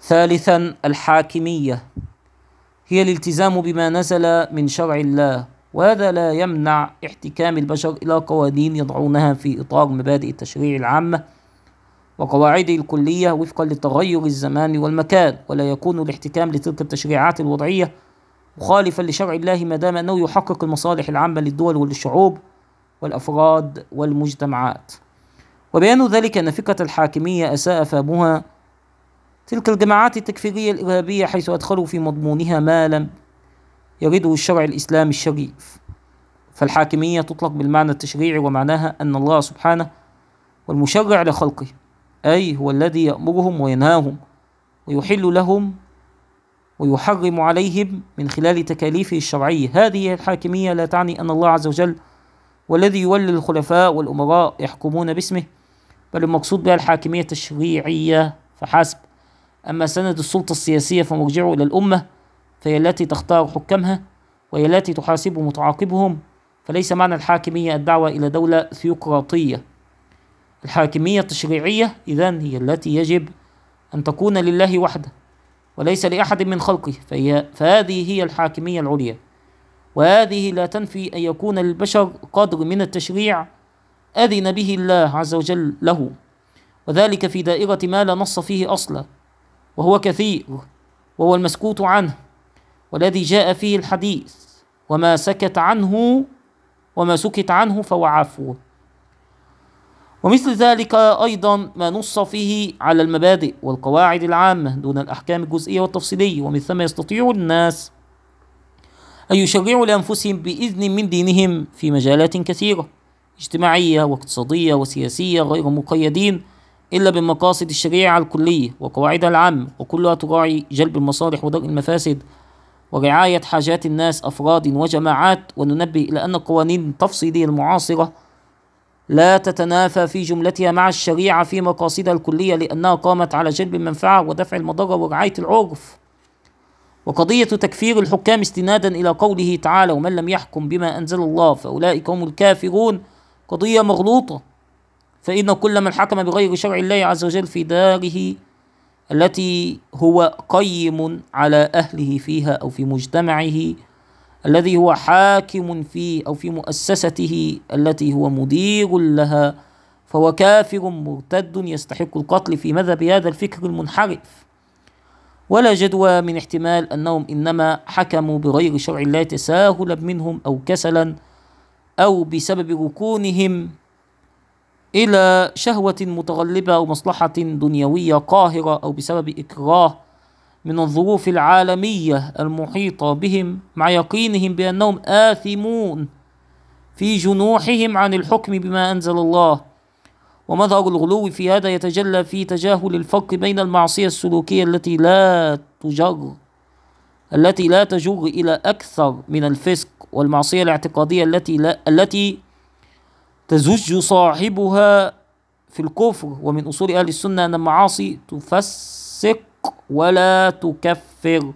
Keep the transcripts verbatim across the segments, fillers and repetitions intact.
ثالثا، الحاكمية هي الالتزام بما نزل من شرع الله، وهذا لا يمنع احتكام البشر إلى قوانين يضعونها في إطار مبادئ التشريع العامة وقواعده الكلية وفقا لتغير الزمان والمكان، ولا يكون الاحتكام لتلك التشريعات الوضعية مخالفا لشرع الله ما دام أنه يحقق المصالح العامة للدول وللشعوب والأفراد والمجتمعات. وبيان ذلك أن فكرة الحاكمية أساء فهمها تلك الجماعات التكفيرية الإرهابية، حيث أدخلوا في مضمونها ما لم يرده الشرع الإسلامي الشريف. فالحاكمية تطلق بالمعنى التشريعي، ومعناها أن الله سبحانه والمشرع لخلقه، أي هو الذي يأمرهم وينهاهم ويحل لهم ويحرم عليهم من خلال تكاليفه الشرعية. هذه الحاكمية لا تعني أن الله عز وجل والذي يولي الخلفاء والأمراء يحكمون باسمه، بل المقصود بها الحاكمية التشريعية فحسب. أما سند السلطة السياسية فمرجعه إلى الأمة، فهي التي تختار حكامها وهي التي تحاسب متعاقبهم، فليس معنى الحاكمية الدعوة إلى دولة ثيوقراطية. الحاكمية التشريعية إذن هي التي يجب أن تكون لله وحده وليس لأحد من خلقه، فهي فهذه هي الحاكمية العليا، وهذه لا تنفي أن يكون للبشر قدر من التشريع أذن به الله عز وجل له، وذلك في دائرة ما لا نص فيه أصلا، وهو كثير، وهو المسكوت عنه والذي جاء فيه الحديث، وما سكت عنه وما سكت عنه فهو عفو. ومثل ذلك أيضا ما نص فيه على المبادئ والقواعد العامة دون الأحكام الجزئية والتفصيلية، ومن ثم يستطيع الناس أن يشرعوا لأنفسهم بإذن من دينهم في مجالات كثيرة اجتماعية واقتصادية وسياسية، غير مقيدين إلا بمقاصد الشريعة الكلية وقواعدها العامة، وكلها تراعي جلب المصالح ودرء المفاسد ورعاية حاجات الناس أفراد وجماعات. وننبه إلى أن القوانين التفصيلية المعاصرة لا تتنافى في جملتها مع الشريعة في مقاصدها الكلية، لأنها قامت على جلب المنفعة ودفع المضرة ورعاية العرف. وقضية تكفير الحكام استنادا إلى قوله تعالى: ومن لم يحكم بما أنزل الله فأولئك هم الكافرون، قضية مغلوطة، فإن كل من حكم بغير شرع الله عز وجل في داره التي هو قيم على أهله فيها أو في مجتمعه الذي هو حاكم فيه أو في مؤسسته التي هو مدير لها، فهو كافر مرتد يستحق القتل في مذهب هذا الفكر المنحرف. ولا جدوى من احتمال أنهم إنما حكموا بغير شرع الله تساهلا منهم أو كسلا أو بسبب ركونهم إلى شهوة متغلبة أو مصلحة دنيوية قاهرة، أو بسبب إكراه من الظروف العالمية المحيطة بهم، مع يقينهم بأنهم آثمون في جنوحهم عن الحكم بما أنزل الله. ومظهر الغلو في هذا يتجلى في تجاهل الفرق بين المعصية السلوكية التي لا تجر التي لا تجر إلى أكثر من الفسق، والمعصية الاعتقادية التي لا التي تزج صاحبها في الكفر. ومن أصول أهل السنة أن المعاصي تفسق ولا تكفر.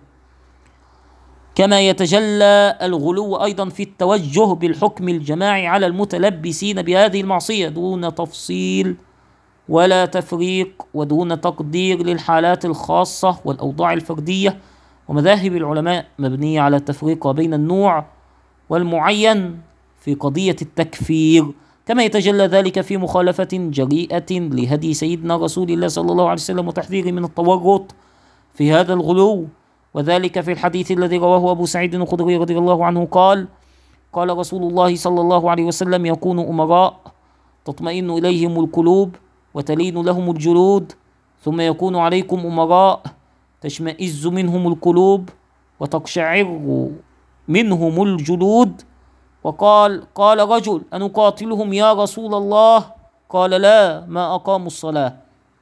كما يتجلى الغلو أيضا في التوجه بالحكم الجماعي على المتلبسين بهذه المعصية دون تفصيل ولا تفريق، ودون تقدير للحالات الخاصة والأوضاع الفردية. ومذاهب العلماء مبنية على التفريق بين النوع والمعين في قضية التكفير، كما يتجلى ذلك في مخالفة جريئة لهدي سيدنا رسول الله صلى الله عليه وسلم وتحذيره من التورط في هذا الغلو. وذلك في الحديث الذي رواه أبو سعيد الخدري رضي الله عنه قال: قال رسول الله صلى الله عليه وسلم: يكون أمراء تطمئن إليهم القلوب وتلين لهم الجلود، ثم يكون عليكم أمراء تشمئز منهم القلوب وتقشعر منهم الجلود. وقال: قال رجل: أنقاتلهم يا رسول الله؟ قال: لا، ما أقاموا الصلاة.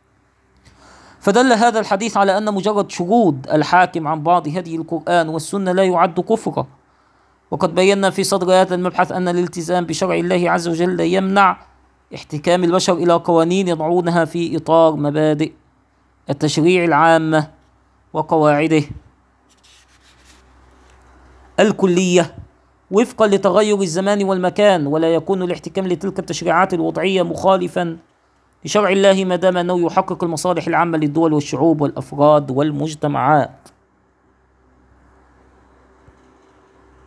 فدل هذا الحديث على أن مجرد شهود الحاكم عن بعض هدي القرآن والسنة لا يعد كفرا. وقد بينا في صدر هذا المبحث أن الالتزام بشرع الله عز وجل لا يمنع احتكام البشر إلى قوانين يضعونها في إطار مبادئ التشريع العامة وقواعده الكلية وفقا لتغير الزمان والمكان، ولا يكون الاحتكام لتلك التشريعات الوضعية مخالفا لشرع الله ما دام أنه يحقق المصالح العامة للدول والشعوب والأفراد والمجتمعات.